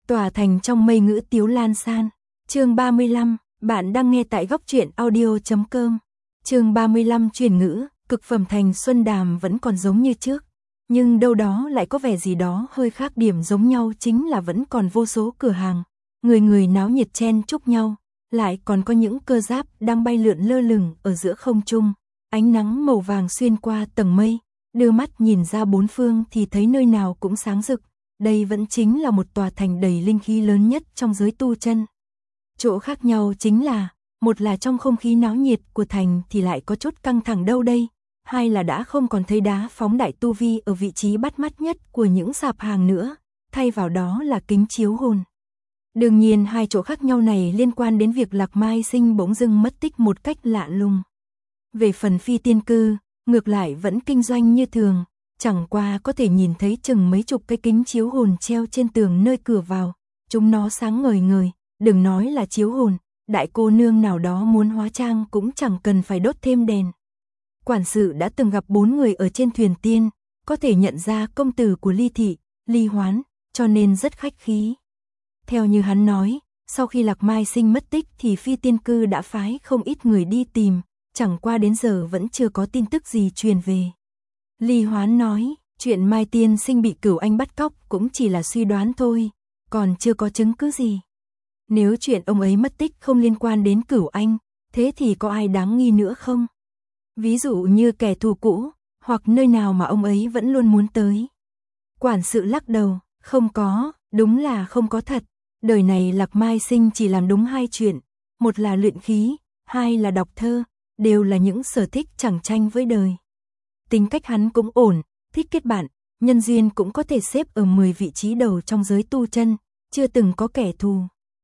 Tòa thành trong mây ngữ tiếu lan san. Chương 35, bạn đang nghe tại góc truyện audio.com. Chương 35 truyền ngữ, cực phẩm thành Xuân Đàm vẫn còn giống như trước, nhưng đâu đó lại có vẻ gì đó hơi khác. Điểm giống nhau chính là vẫn còn vô số cửa hàng, người người náo nhiệt chen chúc nhau, lại còn có những cơ giáp đang bay lượn lơ lửng ở giữa không trung. Ánh nắng màu vàng xuyên qua tầng mây, đưa mắt nhìn ra bốn phương thì thấy nơi nào cũng sáng rực. Đây vẫn chính là một tòa thành đầy linh khí lớn nhất trong giới tu chân. Chỗ khác nhau chính là, một là trong không khí náo nhiệt của thành thì lại có chút căng thẳng đâu đây, hai là đã không còn thấy đá phóng đại tu vi ở vị trí bắt mắt nhất của những sạp hàng nữa, thay vào đó là kính chiếu hồn. Đương nhiên hai chỗ khác nhau này liên quan đến việc Lạc Mai Sinh bỗng dưng mất tích một cách lạ lùng. Về phần Phi Tiên Cư, ngược lại vẫn kinh doanh như thường, chẳng qua có thể nhìn thấy chừng mấy chục cái kính chiếu hồn treo trên tường nơi cửa vào, chúng nó sáng ngời ngời, đừng nói là chiếu hồn, đại cô nương nào đó muốn hóa trang cũng chẳng cần phải đốt thêm đèn. Quản sự đã từng gặp 4 người ở trên thuyền tiên, có thể nhận ra công tử của Ly Thị, Ly Hoán, cho nên rất khách khí. Theo như hắn nói, sau khi Lạc Mai Sinh mất tích thì Phi Tiên Cư đã phái không ít người đi tìm, chẳng qua đến giờ vẫn chưa có tin tức gì truyền về. Ly Hoán nói, chuyện Mai Tiên Sinh bị Cửu Anh bắt cóc cũng chỉ là suy đoán thôi, còn chưa có chứng cứ gì. Nếu chuyện ông ấy mất tích không liên quan đến Cửu Anh, thế thì có ai đáng nghi nữa không? Ví dụ như kẻ thù cũ, hoặc nơi nào mà ông ấy vẫn luôn muốn tới. Quản sự lắc đầu, không có, đúng là không có thật. Đời này Lạc Mai Sinh chỉ làm đúng 2 chuyện, một là luyện khí, hai là đọc thơ, đều là những sở thích chẳng tranh với đời. Tính cách hắn cũng ổn, thích kết bạn, nhân duyên cũng có thể xếp ở 10 vị trí đầu trong giới tu chân, chưa từng có kẻ thù.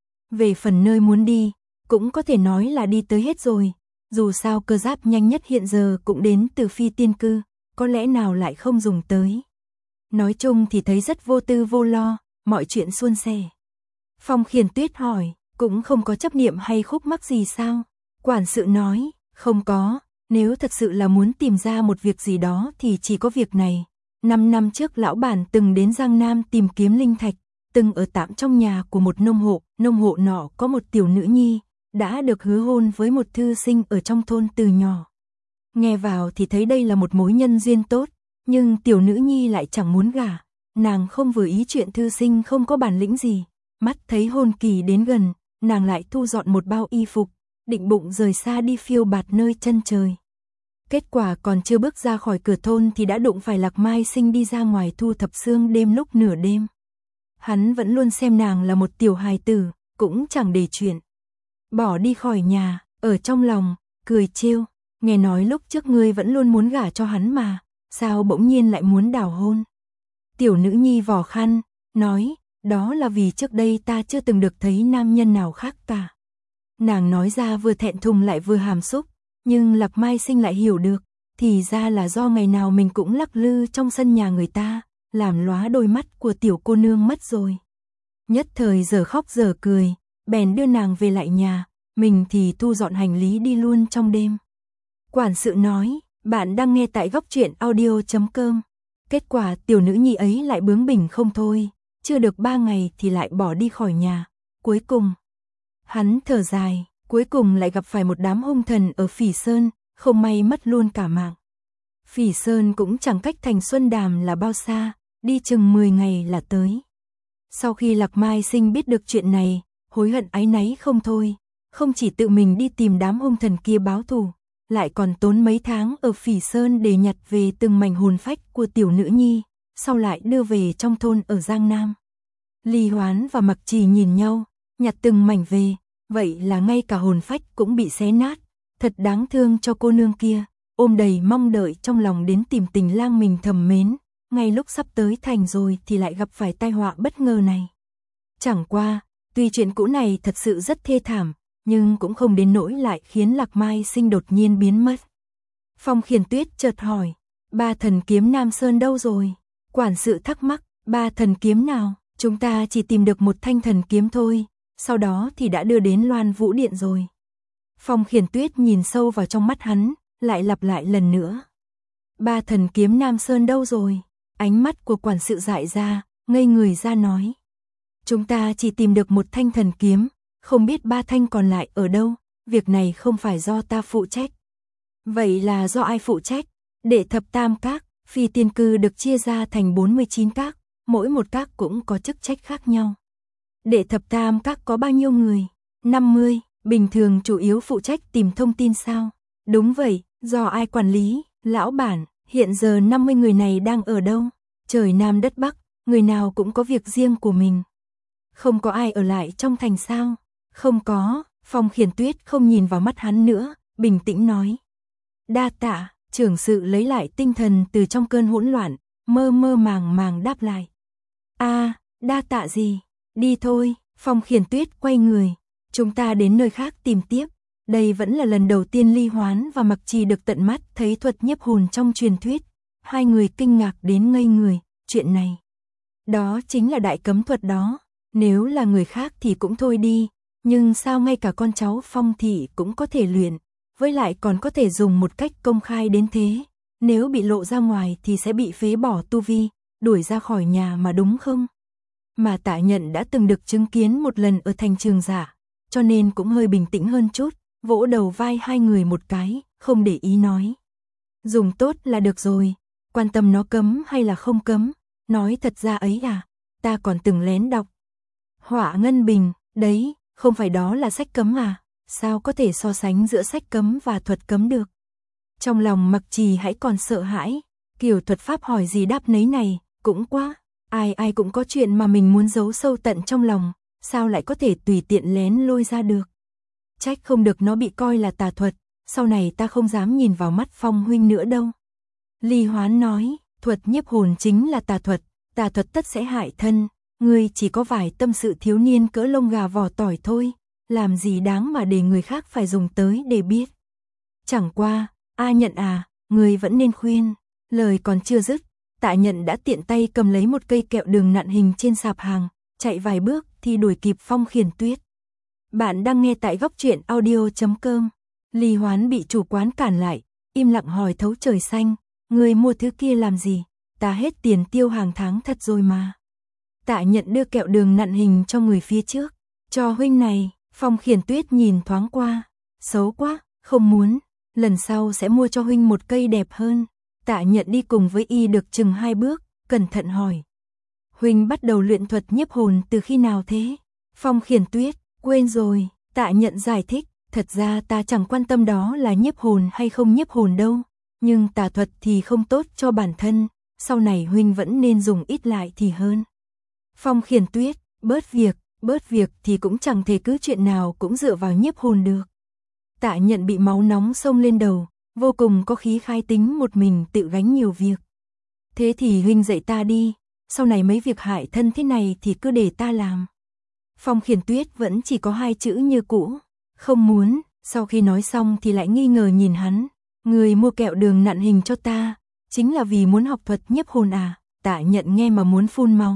Về phần nơi muốn đi, cũng có thể nói là đi tới hết rồi, dù sao cơ giáp nhanh nhất hiện giờ cũng đến từ Phi Tiên Cư, có lẽ nào lại không dùng tới. Nói chung thì thấy rất vô tư vô lo, mọi chuyện suôn sẻ. Phong Khiển Tuyết hỏi, cũng không có chấp niệm hay khúc mắc gì sao? Quản sự nói, không có, nếu thật sự là muốn tìm ra một việc gì đó thì chỉ có việc này. 5 năm trước lão bản từng đến Giang Nam tìm kiếm linh thạch, từng ở tạm trong nhà của một nông hộ nọ có một tiểu nữ nhi, đã được hứa hôn với một thư sinh ở trong thôn từ nhỏ. Nghe vào thì thấy đây là một mối nhân duyên tốt, nhưng tiểu nữ nhi lại chẳng muốn gả, nàng không vừa ý chuyện thư sinh không có bản lĩnh gì, mắt thấy hôn kỳ đến gần, nàng lại thu dọn một bao y phục, định bụng rời xa đi phiêu bạt nơi chân trời. Kết quả còn chưa bước ra khỏi cửa thôn thì đã đụng phải Lạc Mai Sinh đi ra ngoài thu thập xương đêm lúc nửa đêm. Hắn vẫn luôn xem nàng là một tiểu hài tử, cũng chẳng để chuyện. Bỏ đi khỏi nhà, ở trong lòng, cười trêu, nghe nói lúc trước ngươi vẫn luôn muốn gả cho hắn mà, sao bỗng nhiên lại muốn đảo hôn. Tiểu nữ nhi vò khăn, nói, đó là vì trước đây ta chưa từng được thấy nam nhân nào khác cả. Nàng nói ra vừa thẹn thùng lại vừa hàm xúc, nhưng Lạc Mai Sinh lại hiểu được, thì ra là do ngày nào mình cũng lắc lư trong sân nhà người ta, làm lóa đôi mắt của tiểu cô nương mất rồi. Nhất thời giờ khóc giờ cười, bèn đưa nàng về lại nhà, mình thì thu dọn hành lý đi luôn trong đêm. Quản sự nói, bạn đang nghe tại góc truyện audio.com. Kết quả tiểu nữ nhi ấy lại bướng bỉnh không thôi, chưa được 3 ngày thì lại bỏ đi khỏi nhà. Cuối cùng, hắn thở dài, cuối cùng lại gặp phải một đám hung thần ở Phỉ Sơn, không may mất luôn cả mạng. Phỉ Sơn cũng chẳng cách thành Xuân Đàm là bao xa, đi chừng 10 ngày là tới. Sau khi Lạc Mai Sinh biết được chuyện này, hối hận áy náy không thôi, không chỉ tự mình đi tìm đám hung thần kia báo thù, lại còn tốn mấy tháng ở Phỉ Sơn để nhặt về từng mảnh hồn phách của tiểu nữ nhi, sau lại đưa về trong thôn ở Giang Nam. Ly Hoán và Mặc Trì nhìn nhau, nhặt từng mảnh về, vậy là ngay cả hồn phách cũng bị xé nát, thật đáng thương cho cô nương kia, ôm đầy mong đợi trong lòng đến tìm tình lang mình thầm mến, ngay lúc sắp tới thành rồi thì lại gặp phải tai họa bất ngờ này. Chẳng qua, tuy chuyện cũ này thật sự rất thê thảm, nhưng cũng không đến nỗi lại khiến Lạc Mai Sinh đột nhiên biến mất. Phong Khiển Tuyết chợt hỏi, 3 thần kiếm Nam Sơn đâu rồi? Quản sự thắc mắc, 3 thần kiếm nào? Chúng ta chỉ tìm được một thanh thần kiếm thôi, sau đó thì đã đưa đến Loan Vũ Điện rồi. Phong Khiển Tuyết nhìn sâu vào trong mắt hắn, lại lặp lại lần nữa. 3 thần kiếm Nam Sơn đâu rồi? Ánh mắt của quản sự dại ra, ngây người ra nói. Chúng ta chỉ tìm được một thanh thần kiếm, không biết 3 thanh còn lại ở đâu, việc này không phải do ta phụ trách. Vậy là do ai phụ trách? Đệ thập tam các, Phi Tiên Cư được chia ra thành 49 các, mỗi một các cũng có chức trách khác nhau. Đệ thập tam các có bao nhiêu người? 50, bình thường chủ yếu phụ trách tìm thông tin sao? Đúng vậy, do ai quản lý? Lão bản, hiện giờ 50 người này đang ở đâu? Trời Nam đất Bắc, người nào cũng có việc riêng của mình. Không có ai ở lại trong thành sao? Không có, Phong Khiển Tuyết không nhìn vào mắt hắn nữa, bình tĩnh nói. Đa tạ, trưởng sự lấy lại tinh thần từ trong cơn hỗn loạn, mơ mơ màng màng đáp lại. Đa tạ gì? Đi thôi, Phong Khiển Tuyết quay người. Chúng ta đến nơi khác tìm tiếp. Đây vẫn là lần đầu tiên Ly Hoán và Mặc Trì được tận mắt thấy thuật nhiếp hồn trong truyền thuyết. Hai người kinh ngạc đến ngây người, chuyện này. Đó chính là đại cấm thuật đó. Nếu là người khác thì cũng thôi đi, nhưng sao ngay cả con cháu Phong thị cũng có thể luyện, với lại còn có thể dùng một cách công khai đến thế. Nếu bị lộ ra ngoài thì sẽ bị phế bỏ tu vi, đuổi ra khỏi nhà mà đúng không? Mà Tạ Nhận đã từng được chứng kiến một lần ở thành Trường Giả, cho nên cũng hơi bình tĩnh hơn chút, vỗ đầu vai hai người một cái, không để ý nói. Dùng tốt là được rồi, quan tâm nó cấm hay là không cấm, nói thật ra ấy à, ta còn từng lén đọc. Hỏa Ngân Bình, đấy, không phải đó là sách cấm à, sao có thể so sánh giữa sách cấm và thuật cấm được. Trong lòng Mặc Trì hãy còn sợ hãi, kiểu thuật pháp hỏi gì đáp nấy này, cũng quá, ai cũng có chuyện mà mình muốn giấu sâu tận trong lòng, sao lại có thể tùy tiện lén lôi ra được. Trách không được nó bị coi là tà thuật, sau này ta không dám nhìn vào mắt Phong huynh nữa đâu. Ly Hoán nói, thuật nhiếp hồn chính là tà thuật tất sẽ hại thân, ngươi chỉ có vài tâm sự thiếu niên cỡ lông gà vỏ tỏi thôi, làm gì đáng mà để người khác phải dùng tới để biết. Chẳng qua, Nhận à, ngươi vẫn nên khuyên. Lời còn chưa dứt, Tạ Nhận đã tiện tay cầm lấy một cây kẹo đường nặn hình trên sạp hàng, chạy vài bước thì đuổi kịp Phong Khiển Tuyết. Bạn đang nghe tại góc truyện audio.com. Ly Hoán bị chủ quán cản lại, im lặng hỏi thấu trời xanh, ngươi mua thứ kia làm gì? Ta hết tiền tiêu hàng tháng thật rồi mà. Tạ Nhận đưa kẹo đường nặn hình cho người phía trước. Cho huynh này. Phong Khiển Tuyết nhìn thoáng qua. Xấu quá, không muốn. Lần sau sẽ mua cho huynh một cây đẹp hơn. Tạ Nhận đi cùng với y được chừng 2 bước, cẩn thận hỏi. Huynh bắt đầu luyện thuật nhiếp hồn từ khi nào thế? Phong Khiển Tuyết, quên rồi. Tạ Nhận giải thích, thật ra ta chẳng quan tâm đó là nhiếp hồn hay không nhiếp hồn đâu. Nhưng tà thuật thì không tốt cho bản thân, sau này huynh vẫn nên dùng ít lại thì hơn. Phong Khiển Tuyết, bớt việc thì cũng chẳng thể cứ chuyện nào cũng dựa vào nhiếp hồn được. Tạ Nhận bị máu nóng xông lên đầu, vô cùng có khí khai tính một mình tự gánh nhiều việc. Thế thì huynh dạy ta đi, sau này mấy việc hại thân thế này thì cứ để ta làm. Phong Khiển Tuyết vẫn chỉ có 2 chữ như cũ, không muốn, sau khi nói xong thì lại nghi ngờ nhìn hắn. Người mua kẹo đường nặn hình cho ta, chính là vì muốn học thuật nhiếp hồn à? Tạ Nhận nghe mà muốn phun máu.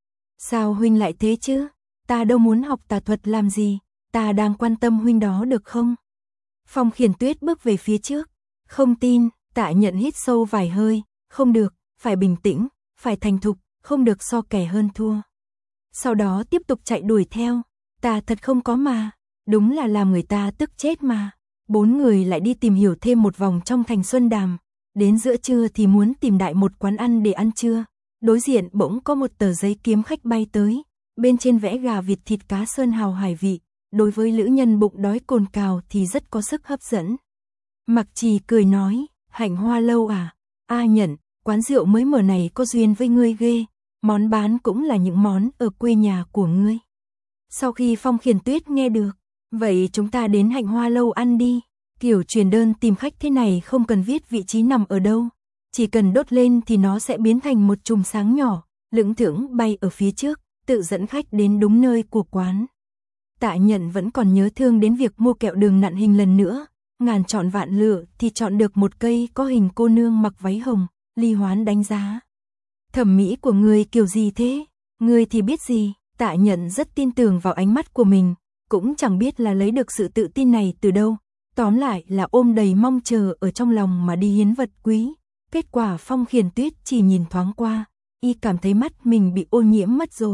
Sao huynh lại thế chứ? Ta đâu muốn học tà thuật làm gì, ta đang quan tâm huynh đó được không? Phong Khiển Tuyết bước về phía trước. Không tin, Tạ Nhận hít sâu vài hơi, không được, phải bình tĩnh, phải thành thục, không được so kẻ hơn thua. Sau đó tiếp tục chạy đuổi theo, ta thật không có mà, đúng là làm người ta tức chết mà. 4 người lại đi tìm hiểu thêm một vòng trong thành Xuân Đàm, đến giữa trưa thì muốn tìm đại một quán ăn để ăn trưa. Đối diện bỗng có một tờ giấy kiếm khách bay tới, bên trên vẽ gà vịt thịt cá sơn hào hải vị, đối với lữ nhân bụng đói cồn cào thì rất có sức hấp dẫn. Mặc Trì cười nói, Hạnh Hoa lâu à? Nhận, quán rượu mới mở này có duyên với ngươi ghê, món bán cũng là những món ở quê nhà của ngươi. Sau khi Phong Khiển Tuyết nghe được, vậy chúng ta đến Hạnh Hoa lâu ăn đi. Kiểu truyền đơn tìm khách thế này không cần viết vị trí nằm ở đâu, chỉ cần đốt lên thì nó sẽ biến thành một chùm sáng nhỏ, lững thững bay ở phía trước, tự dẫn khách đến đúng nơi của quán. Tạ Nhận vẫn còn nhớ thương đến việc mua kẹo đường nặn hình lần nữa, ngàn chọn vạn lựa thì chọn được một cây có hình cô nương mặc váy hồng. Ly Hoán đánh giá. Thẩm mỹ của ngươi kiểu gì thế? Ngươi thì biết gì? Tạ Nhận rất tin tưởng vào ánh mắt của mình, cũng chẳng biết là lấy được sự tự tin này từ đâu. Tóm lại là ôm đầy mong chờ ở trong lòng mà đi hiến vật quý. Kết quả Phong Khiển Tuyết chỉ nhìn thoáng qua, y cảm thấy mắt mình bị ô nhiễm mất rồi.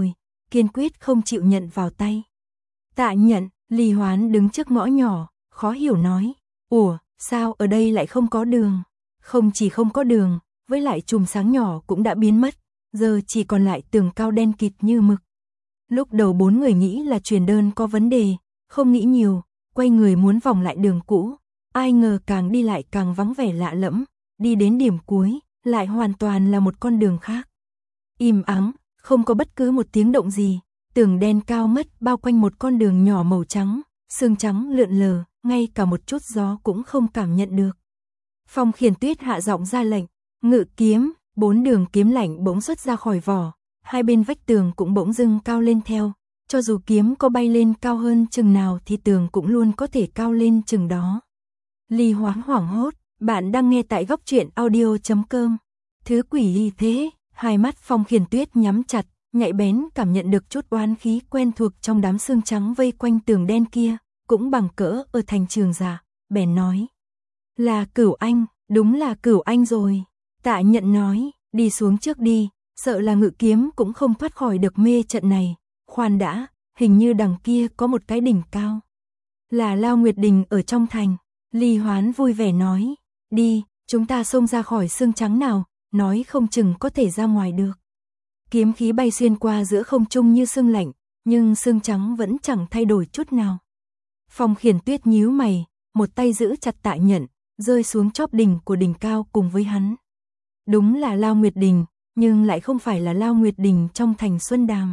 kiên quyết không chịu nhận vào tay. Tạ Nhận, Lý Hoán đứng trước ngõ nhỏ, khó hiểu nói, ủa, sao ở đây lại không có đường? Không chỉ không có đường, với lại chùm sáng nhỏ cũng đã biến mất, giờ chỉ còn lại tường cao đen kịt như mực. Lúc đầu 4 người nghĩ là truyền đơn có vấn đề, không nghĩ nhiều, quay người muốn vòng lại đường cũ, ai ngờ càng đi lại càng vắng vẻ lạ lẫm, đi đến điểm cuối, lại hoàn toàn là một con đường khác. Im ắng, không có bất cứ một tiếng động gì, tường đen cao ngất bao quanh một con đường nhỏ màu trắng, sương trắng lượn lờ, ngay cả một chút gió cũng không cảm nhận được. Phong Khiển Tuyết hạ giọng ra lệnh, ngự kiếm, 4 đường kiếm lạnh bỗng xuất ra khỏi vỏ, hai bên vách tường cũng bỗng dưng cao lên theo, cho dù kiếm có bay lên cao hơn chừng nào thì tường cũng luôn có thể cao lên chừng đó. Lý Hoán hoảng hốt, bạn đang nghe tại góc truyện audio.com. Thứ quỷ gì thế? Hai mắt Phong Khiển Tuyết nhắm chặt, nhạy bén cảm nhận được chút oán khí quen thuộc trong đám sương trắng vây quanh tường đen kia, cũng bằng cỡ ở thành Trường Giả, bèn nói. Là Cửu Anh, đúng là Cửu Anh rồi. Tạ Nhận nói, đi xuống trước đi, sợ là ngự kiếm cũng không thoát khỏi được mê trận này. Khoan đã, hình như đằng kia có một cái đỉnh cao. Là Lao Nguyệt Đình ở trong thành. Lý Hoán vui vẻ nói, đi, chúng ta xông ra khỏi sương trắng nào, nói không chừng có thể ra ngoài được. Kiếm khí bay xuyên qua giữa không trung như sương lạnh, nhưng sương trắng vẫn chẳng thay đổi chút nào. Phong Khiển Tuyết nhíu mày, một tay giữ chặt Tạ Nhận, rơi xuống chóp đỉnh của đỉnh cao cùng với hắn. Đúng là Lao Nguyệt Đình, nhưng lại không phải là Lao Nguyệt Đình trong thành Xuân Đàm.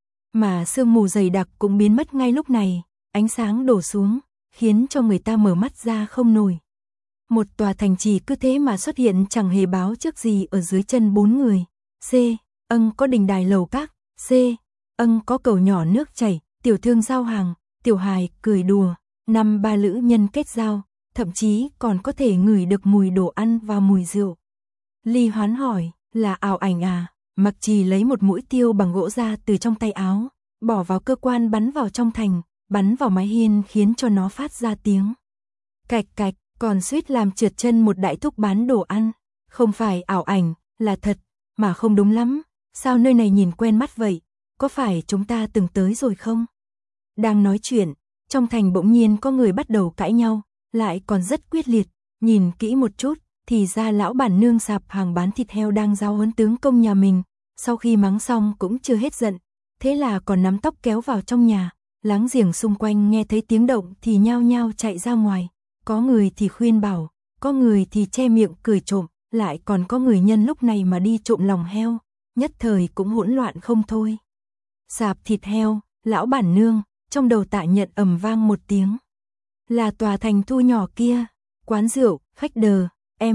Mà sương mù dày đặc cũng biến mất ngay lúc này, ánh sáng đổ xuống, khiến cho người ta mở mắt ra không nổi. Một tòa thành trì cứ thế mà xuất hiện chẳng hề báo trước gì ở dưới chân 4 người. C. Có đình đài lầu các. C. Có cầu nhỏ nước chảy, tiểu thương giao hàng, tiểu hài cười đùa, 5-3 lữ nhân kết giao, thậm chí còn có thể ngửi được mùi đồ ăn và mùi rượu. Lý Hoán hỏi, là ảo ảnh à? Mặc Trì lấy một mũi tiêu bằng gỗ ra từ trong tay áo, bỏ vào cơ quan bắn vào trong thành, bắn vào mái hiên khiến cho nó phát ra tiếng cạch cạch, còn suýt làm trượt chân một đại thúc bán đồ ăn. Không phải ảo ảnh, là thật, mà không đúng lắm, sao nơi này nhìn quen mắt vậy, có phải chúng ta từng tới rồi không? Đang nói chuyện, trong thành bỗng nhiên có người bắt đầu cãi nhau, lại còn rất quyết liệt, nhìn kỹ một chút, thì ra lão bản nương sạp hàng bán thịt heo đang giáo huấn tướng công nhà mình, sau khi mắng xong cũng chưa hết giận, thế là còn nắm tóc kéo vào trong nhà, láng giềng xung quanh nghe thấy tiếng động thì nhao nhao chạy ra ngoài, có người thì khuyên bảo, có người thì che miệng cười trộm, lại còn có người nhân lúc này mà đi trộm lòng heo, nhất thời cũng hỗn loạn không thôi. Sạp thịt heo, lão bản nương, trong đầu Tạ Nhận ầm vang một tiếng. Là tòa thành thu nhỏ kia, quán rượu, khách đờ,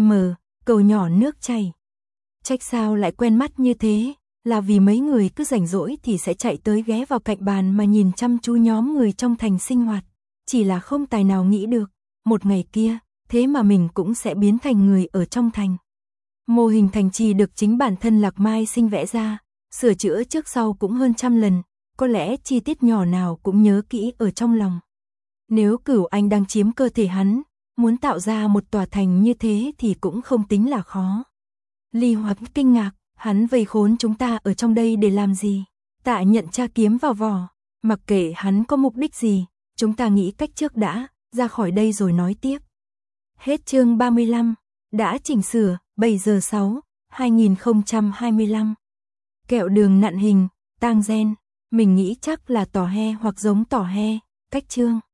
cầu nhỏ nước chảy. Trách sao lại quen mắt như thế, là vì mấy người cứ rảnh rỗi thì sẽ chạy tới ghé vào cạnh bàn mà nhìn chăm chú nhóm người trong thành sinh hoạt. Chỉ là không tài nào nghĩ được, một ngày kia, thế mà mình cũng sẽ biến thành người ở trong thành. Mô hình thành trì được chính bản thân Lạc Mai Sinh vẽ ra, sửa chữa trước sau cũng hơn 100 lần, có lẽ chi tiết nhỏ nào cũng nhớ kỹ ở trong lòng. Nếu Cửu Anh đang chiếm cơ thể hắn, muốn tạo ra một tòa thành như thế thì cũng không tính là khó. Lý Hoán kinh ngạc, hắn vây khốn chúng ta ở trong đây để làm gì? Tạ Nhận tra kiếm vào vỏ, mặc kệ hắn có mục đích gì, chúng ta nghĩ cách trước đã, ra khỏi đây rồi nói tiếp. Hết chương 35, đã chỉnh sửa, 7 giờ 6, 2025. Kẹo đường nặn hình, tang gen, mình nghĩ chắc là tỏ he hoặc giống tỏ he, cách chương.